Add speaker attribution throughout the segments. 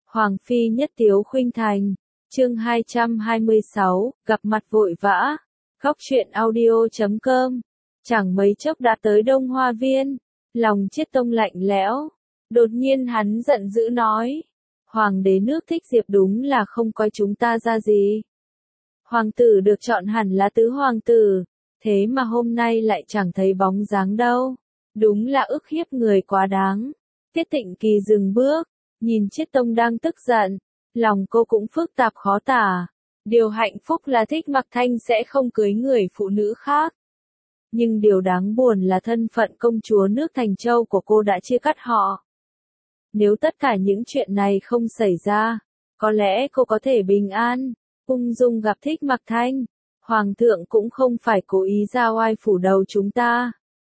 Speaker 1: Hoàng phi nhất tiếu khuynh thành. Chương 226, gặp mặt vội vã. Góc truyện audio.com. Chẳng mấy chốc đã tới Đông Hoa Viên. Lòng Chiết Tông lạnh lẽo. Đột nhiên hắn giận dữ nói. Hoàng đế nước thích Diệp đúng là không coi chúng ta ra gì. Hoàng tử được chọn hẳn là tứ hoàng tử. Thế mà hôm nay lại chẳng thấy bóng dáng đâu. Đúng là ức hiếp người quá đáng. Tiết Tịnh Kỳ dừng bước. Nhìn Chiết Tông đang tức giận. Lòng cô cũng phức tạp khó tả. Điều hạnh phúc là Thích Mặc Thanh sẽ không cưới người phụ nữ khác. Nhưng điều đáng buồn là thân phận công chúa nước Thành Châu của cô đã chia cắt họ. Nếu tất cả những chuyện này không xảy ra, có lẽ cô có thể bình an, ung dung gặp Thích Mặc Thanh. Hoàng thượng cũng không phải cố ý ra oai phủ đầu chúng ta.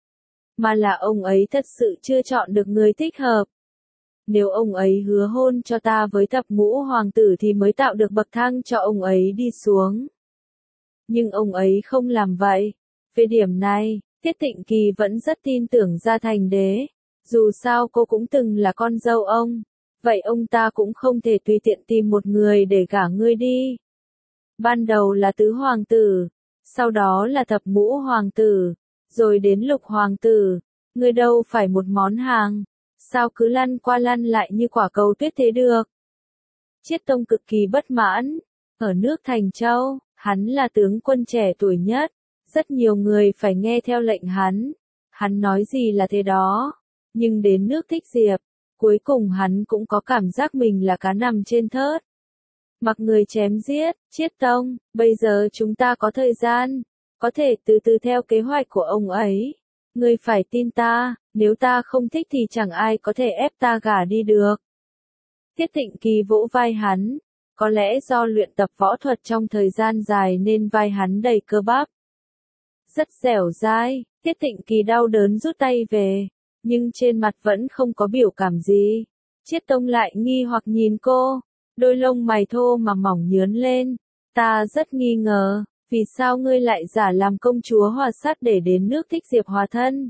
Speaker 1: Mà là ông ấy thật sự chưa chọn được người thích hợp. Nếu ông ấy hứa hôn cho ta với thập ngũ hoàng tử thì mới tạo được bậc thang cho ông ấy đi xuống. Nhưng ông ấy không làm vậy. Về điểm này, Tiết Tịnh Kỳ vẫn rất tin tưởng ra thành đế. Dù sao cô cũng từng là con dâu ông. Vậy ông ta cũng không thể tùy tiện tìm một người để gả ngươi đi. Ban đầu là tứ hoàng tử. Sau đó là thập ngũ hoàng tử. Rồi đến lục hoàng tử. Ngươi đâu phải một món hàng. Sao cứ lăn qua lăn lại như quả cầu tuyết thế được? Chiết Tông cực kỳ bất mãn. Ở nước Thành Châu, hắn là tướng quân trẻ tuổi nhất. Rất nhiều người phải nghe theo lệnh hắn. Hắn nói gì là thế đó. Nhưng đến nước Thích Diệp, cuối cùng hắn cũng có cảm giác mình là cá nằm trên thớt. Mặc người chém giết, Chiết Tông, bây giờ chúng ta có thời gian. Có thể từ từ theo kế hoạch của ông ấy. Ngươi phải tin ta, nếu ta không thích thì chẳng ai có thể ép ta gả đi được. Tiết Tịnh Kỳ vỗ vai hắn. Có lẽ do luyện tập võ thuật trong thời gian dài nên vai hắn đầy cơ bắp. Rất dẻo dai, Tiết Tịnh Kỳ đau đớn rút tay về. Nhưng trên mặt vẫn không có biểu cảm gì. Chiết Tông lại nghi hoặc nhìn cô. Đôi lông mày thô mà mỏng nhướn lên. Ta rất nghi ngờ. Vì sao ngươi lại giả làm công chúa Hòa Sát để đến nước Thích Diệp hòa thân?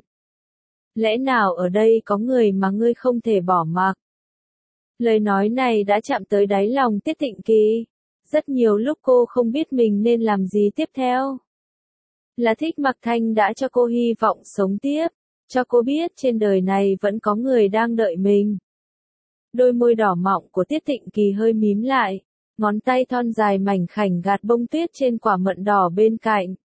Speaker 1: Lẽ nào ở đây có người mà ngươi không thể bỏ mặc? Lời nói này đã chạm tới đáy lòng Tiết Tịnh Kỳ. Rất nhiều lúc cô không biết mình nên làm gì tiếp theo. Là Thích Mặc Thanh đã cho cô hy vọng sống tiếp. Cho cô biết trên đời này vẫn có người đang đợi mình. Đôi môi đỏ mọng của Tiết Tịnh Kỳ hơi mím lại. Ngón tay thon dài mảnh khảnh gạt bông tuyết trên quả mận đỏ bên cạnh.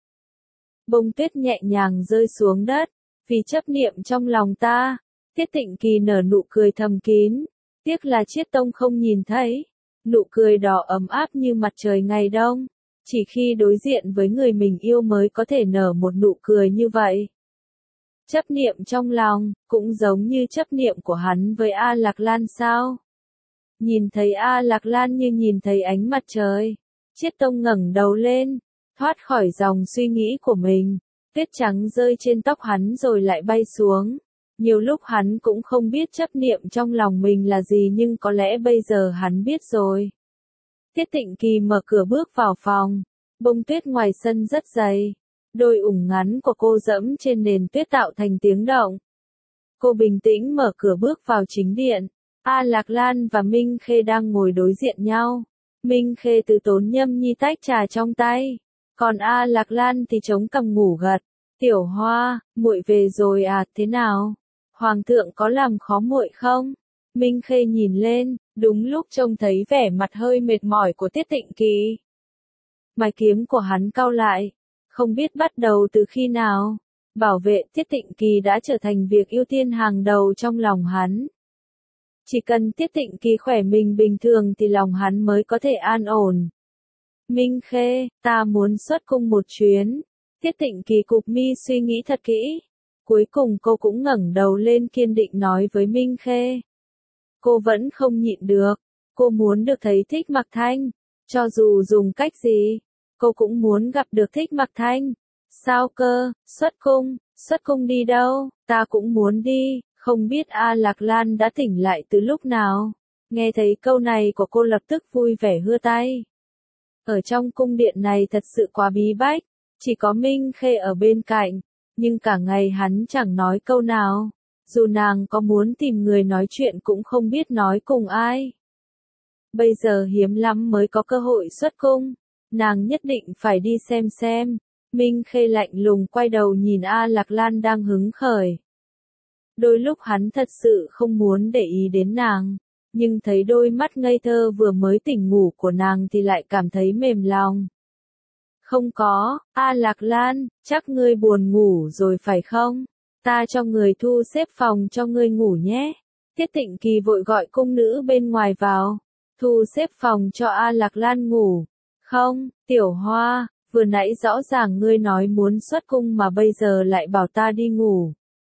Speaker 1: Bông tuyết nhẹ nhàng rơi xuống đất. Vì chấp niệm trong lòng ta. Tiết Tịnh Kỳ nở nụ cười thầm kín. Tiếc là Chiết Tông không nhìn thấy. Nụ cười đỏ ấm áp như mặt trời ngày đông. Chỉ khi đối diện với người mình yêu mới có thể nở một nụ cười như vậy. Chấp niệm trong lòng, cũng giống như chấp niệm của hắn với A Lạc Lan sao? Nhìn thấy A Lạc Lan như nhìn thấy ánh mặt trời. Chiết Tông ngẩng đầu lên, thoát khỏi dòng suy nghĩ của mình. Tuyết trắng rơi trên tóc hắn rồi lại bay xuống. Nhiều lúc hắn cũng không biết chấp niệm trong lòng mình là gì nhưng có lẽ bây giờ hắn biết rồi. Tiết Tịnh Kỳ mở cửa bước vào phòng. Bông tuyết ngoài sân rất dày. Đôi ủng ngắn của cô dẫm trên nền tuyết tạo thành tiếng động. Cô bình tĩnh mở cửa bước vào chính điện. A Lạc Lan và Minh Khê đang ngồi đối diện nhau. Minh Khê từ tốn nhâm nhi tách trà trong tay. Còn A Lạc Lan thì chống cằm ngủ gật. Tiểu Hoa, muội về rồi à, thế nào? Hoàng thượng có làm khó muội không? Minh Khê nhìn lên, đúng lúc trông thấy vẻ mặt hơi mệt mỏi của Tiết Tịnh Kỳ. Mày kiếm của hắn cau lại. Không biết bắt đầu từ khi nào, bảo vệ Tiết Tịnh Kỳ đã trở thành việc ưu tiên hàng đầu trong lòng hắn. Chỉ cần Tiết Tịnh Kỳ khỏe mình bình thường thì lòng hắn mới có thể an ổn. Minh Khê, ta muốn xuất cung một chuyến. Tiết Tịnh Kỳ cụp mi suy nghĩ thật kỹ. Cuối cùng cô cũng ngẩng đầu lên kiên định nói với Minh Khê. Cô vẫn không nhịn được. Cô muốn được thấy Thích Mặc Thanh. Cho dù dùng cách gì, cô cũng muốn gặp được Thích Mặc Thanh. Sao cơ, xuất cung đi đâu, ta cũng muốn đi, không biết A Lạc Lan đã tỉnh lại từ lúc nào. Nghe thấy câu này của cô lập tức vui vẻ hưa tay. Ở trong cung điện này thật sự quá bí bách, chỉ có Minh Khê ở bên cạnh, nhưng cả ngày hắn chẳng nói câu nào. Dù nàng có muốn tìm người nói chuyện cũng không biết nói cùng ai. bây giờ hiếm lắm mới có cơ hội xuất cung, nàng nhất định phải đi xem. Minh Khê lạnh lùng quay đầu nhìn A Lạc Lan đang hứng khởi. Đôi lúc hắn thật sự không muốn để ý đến nàng, nhưng thấy đôi mắt ngây thơ vừa mới tỉnh ngủ của nàng thì lại cảm thấy mềm lòng. Không có, A Lạc Lan, chắc ngươi buồn ngủ rồi phải không? Ta cho người thu xếp phòng cho ngươi ngủ nhé. Tiết Tịnh Kỳ vội gọi cung nữ bên ngoài vào, thu xếp phòng cho A Lạc Lan ngủ. Không, Tiểu Hoa, vừa nãy rõ ràng ngươi nói muốn xuất cung mà bây giờ lại bảo ta đi ngủ.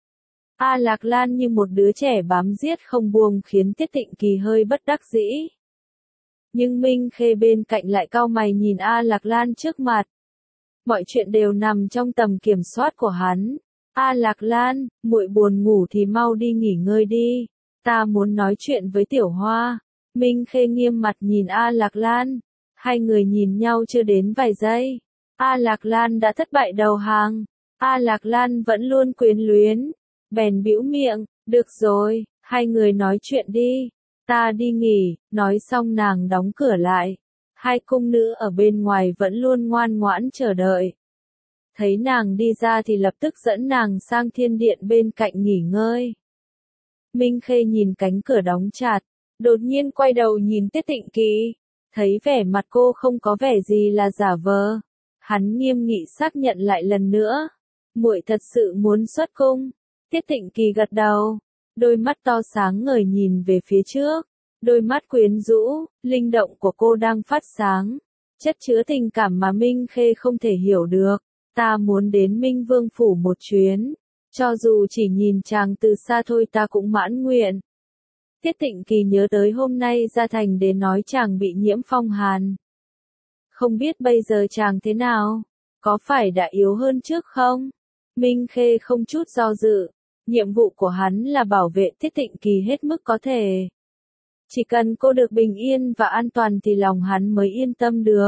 Speaker 1: A Lạc Lan như một đứa trẻ bám giết không buông khiến Tiết Tịnh Kỳ hơi bất đắc dĩ. Nhưng Minh Khê bên cạnh lại cau mày nhìn A Lạc Lan trước mặt. Mọi chuyện đều nằm trong tầm kiểm soát của hắn. A Lạc Lan, muội buồn ngủ thì mau đi nghỉ ngơi đi. Ta muốn nói chuyện với Tiểu Hoa. Minh Khê nghiêm mặt nhìn A Lạc Lan. Hai người nhìn nhau chưa đến vài giây. A Lạc Lan đã thất bại đầu hàng. A Lạc Lan vẫn luôn quyến luyến. Bèn bĩu miệng, được rồi, hai người nói chuyện đi. Ta đi nghỉ, nói xong nàng đóng cửa lại. Hai cung nữ ở bên ngoài vẫn luôn ngoan ngoãn chờ đợi. Thấy nàng đi ra thì lập tức dẫn nàng sang thiên điện bên cạnh nghỉ ngơi. Minh Khê nhìn cánh cửa đóng chặt, đột nhiên quay đầu nhìn Tiết Tịnh Kỳ, thấy vẻ mặt cô không có vẻ gì là giả vờ. Hắn nghiêm nghị xác nhận lại lần nữa, muội thật sự muốn xuất cung. Tiết Tịnh Kỳ gật đầu, đôi mắt to sáng ngời nhìn về phía trước, đôi mắt quyến rũ, linh động của cô đang phát sáng, chất chứa tình cảm mà Minh Khê không thể hiểu được. Ta muốn đến Minh Vương Phủ một chuyến, cho dù chỉ nhìn chàng từ xa thôi ta cũng mãn nguyện. Tiết Tịnh Kỳ nhớ tới hôm nay ra thành để nói chàng bị nhiễm phong hàn. Không biết bây giờ chàng thế nào, có phải đã yếu hơn trước không? Minh Khê không chút do dự, nhiệm vụ của hắn là bảo vệ Tiết Tịnh Kỳ hết mức có thể. Chỉ cần cô được bình yên và an toàn thì lòng hắn mới yên tâm được.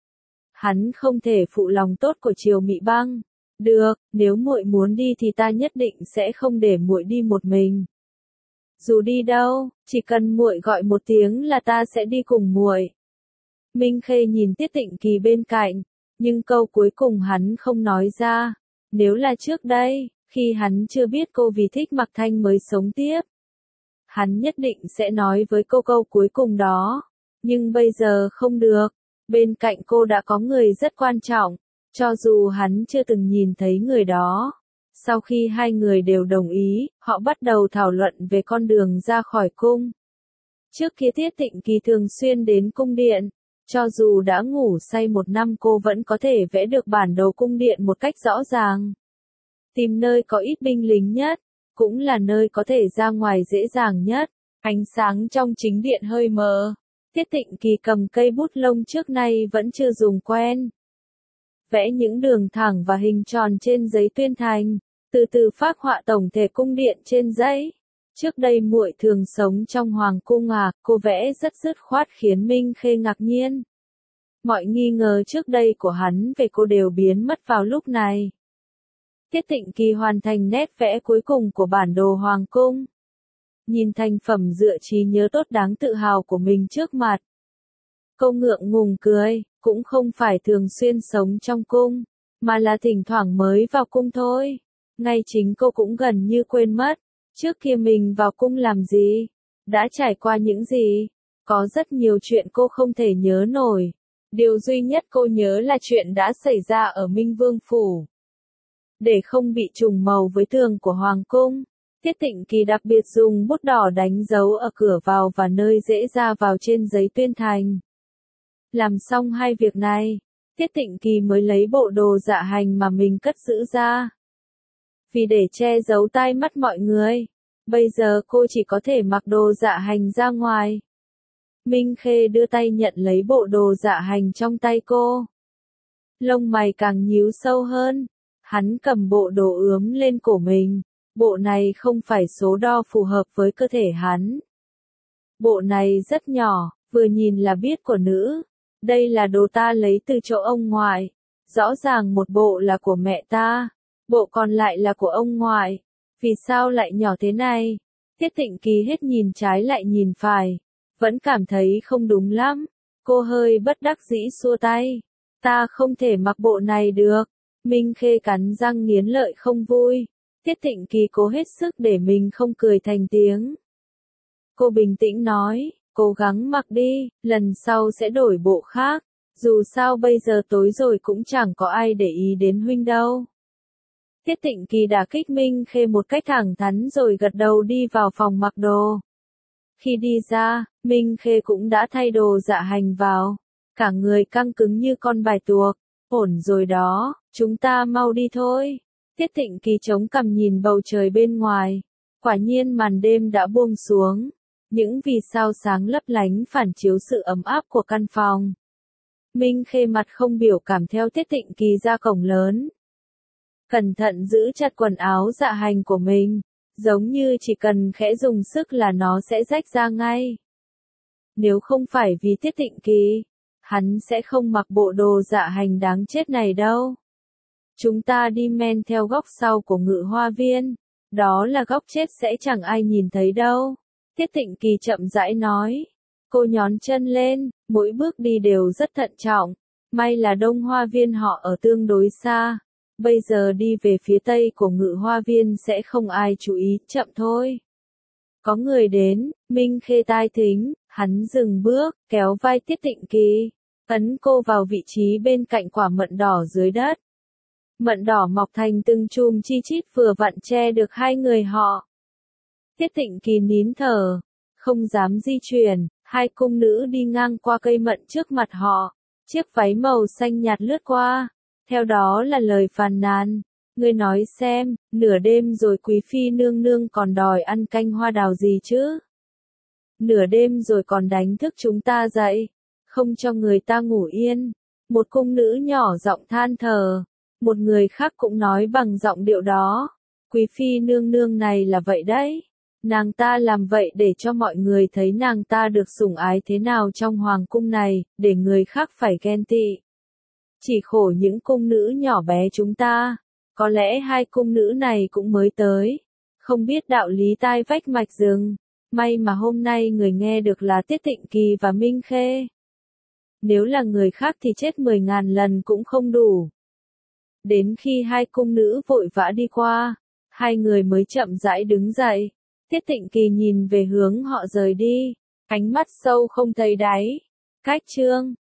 Speaker 1: Hắn không thể phụ lòng tốt của Triều Mị Băng. Được, nếu muội muốn đi thì ta nhất định sẽ không để muội đi một mình. Dù đi đâu, chỉ cần muội gọi một tiếng là ta sẽ đi cùng muội. Minh Khê nhìn Tiết Tịnh Kỳ bên cạnh, nhưng câu cuối cùng hắn không nói ra. Nếu là trước đây, khi hắn chưa biết cô vì thích Mặc Thanh mới sống tiếp, hắn nhất định sẽ nói với cô câu cuối cùng đó. Nhưng bây giờ không được, bên cạnh cô đã có người rất quan trọng, cho dù hắn chưa từng nhìn thấy người đó. Sau khi hai người đều đồng ý, họ bắt đầu thảo luận về con đường ra khỏi cung. Trước kia Tiết Tịnh Kỳ thường xuyên đến cung điện, cho dù đã ngủ say một năm cô vẫn có thể vẽ được bản đồ cung điện một cách rõ ràng. Tìm nơi có ít binh lính nhất, cũng là nơi có thể ra ngoài dễ dàng nhất. Ánh sáng trong chính điện hơi mờ. Tiết Tịnh Kỳ cầm cây bút lông trước nay vẫn chưa dùng quen. Vẽ những đường thẳng và hình tròn trên giấy tuyên thành, từ từ phác họa tổng thể cung điện trên giấy. Trước đây muội thường sống trong hoàng cung à, cô vẽ rất dứt khoát khiến Minh Khê ngạc nhiên. Mọi nghi ngờ trước đây của hắn về cô đều biến mất vào lúc này. Tiết Tịnh Kỳ hoàn thành nét vẽ cuối cùng của bản đồ hoàng cung. Nhìn thành phẩm dựa trí nhớ tốt đáng tự hào của mình trước mặt. Cô ngượng ngùng cười, cũng không phải thường xuyên sống trong cung, mà là thỉnh thoảng mới vào cung thôi. Ngay chính cô cũng gần như quên mất, trước kia mình vào cung làm gì, đã trải qua những gì. Có rất nhiều chuyện cô không thể nhớ nổi. Điều duy nhất cô nhớ là chuyện đã xảy ra ở Minh Vương Phủ. Để không bị trùng màu với tường của Hoàng cung, Tiết Tịnh Kỳ đặc biệt dùng bút đỏ đánh dấu ở cửa vào và nơi dễ ra vào trên giấy tuyên thành. Làm xong hai việc này, Tiết Tịnh Kỳ mới lấy bộ đồ dạ hành mà mình cất giữ ra. Vì để che giấu tai mắt mọi người, bây giờ cô chỉ có thể mặc đồ dạ hành ra ngoài. Minh Khê đưa tay nhận lấy bộ đồ dạ hành trong tay cô. Lông mày càng nhíu sâu hơn, hắn cầm bộ đồ ướm lên cổ mình. Bộ này không phải số đo phù hợp với cơ thể hắn. Bộ này rất nhỏ, vừa nhìn là biết của nữ. Đây là đồ ta lấy từ chỗ ông ngoại. Rõ ràng một bộ là của mẹ ta, bộ còn lại là của ông ngoại. Vì sao lại nhỏ thế này? Tiết Tịnh Kỳ hết nhìn trái lại nhìn phải. vẫn cảm thấy không đúng lắm. Cô hơi bất đắc dĩ xua tay. Ta không thể mặc bộ này được. Minh Khê cắn răng nghiến lợi không vui. Tiết Thịnh Kỳ cố hết sức để mình không cười thành tiếng. Cô bình tĩnh nói, cố gắng mặc đi, lần sau sẽ đổi bộ khác. Dù sao bây giờ tối rồi cũng chẳng có ai để ý đến huynh đâu. Tiết Thịnh Kỳ đả kích Minh Khê một cách thẳng thắn rồi gật đầu đi vào phòng mặc đồ. Khi đi ra, Minh Khê cũng đã thay đồ dạ hành vào. Cả người căng cứng như con bài tuộc. Ổn rồi đó, chúng ta mau đi thôi. Tiết Thịnh Kỳ chống cằm nhìn bầu trời bên ngoài. Quả nhiên màn đêm đã buông xuống. Những vì sao sáng lấp lánh phản chiếu sự ấm áp của căn phòng. Minh Khê mặt không biểu cảm theo Tiết Thịnh Kỳ ra cổng lớn. Cẩn thận giữ chặt quần áo dạ hành của mình, giống như chỉ cần khẽ dùng sức là nó sẽ rách ra ngay. Nếu không phải vì Tiết Thịnh Kỳ, hắn sẽ không mặc bộ đồ dạ hành đáng chết này đâu. Chúng ta đi men theo góc sau của Ngự Hoa Viên, đó là góc chết sẽ chẳng ai nhìn thấy đâu. Tiết Thịnh Kỳ chậm rãi nói. Cô nhón chân lên, mỗi bước đi đều rất thận trọng. May là Đông Hoa Viên họ ở tương đối xa. Bây giờ đi về phía tây của Ngự Hoa Viên sẽ không ai chú ý, chậm thôi. Có người đến, Minh Khê tai thính, hắn dừng bước, kéo vai Tiết Thịnh Kỳ, ấn cô vào vị trí bên cạnh quả mận đỏ dưới đất. Mận đỏ mọc thành từng chùm chi chít vừa vặn che được hai người họ. Tiết Thịnh Kỳ nín thở, không dám di chuyển, hai cung nữ đi ngang qua cây mận trước mặt họ. Chiếc váy màu xanh nhạt lướt qua, theo đó là lời phàn nàn. Ngươi nói xem, nửa đêm rồi quý phi nương nương còn đòi ăn canh hoa đào gì chứ? Nửa đêm rồi còn đánh thức chúng ta dậy, không cho người ta ngủ yên. Một cung nữ nhỏ giọng than thở, một người khác cũng nói bằng giọng điệu đó. Quý phi nương nương này là vậy đấy. Nàng ta làm vậy để cho mọi người thấy nàng ta được sủng ái thế nào trong hoàng cung này, để người khác phải ghen tị. Chỉ khổ những cung nữ nhỏ bé chúng ta. Có lẽ hai cung nữ này cũng mới tới, không biết đạo lý tai vách mạch rừng. May mà hôm nay người nghe được là Tiết Thịnh Kỳ và Minh Khê. Nếu là người khác thì chết 10.000 lần cũng không đủ. Đến khi hai cung nữ vội vã đi qua, hai người mới chậm rãi đứng dậy. Tiết Thịnh Kỳ nhìn về hướng họ rời đi, ánh mắt sâu không thấy đáy. Cách chương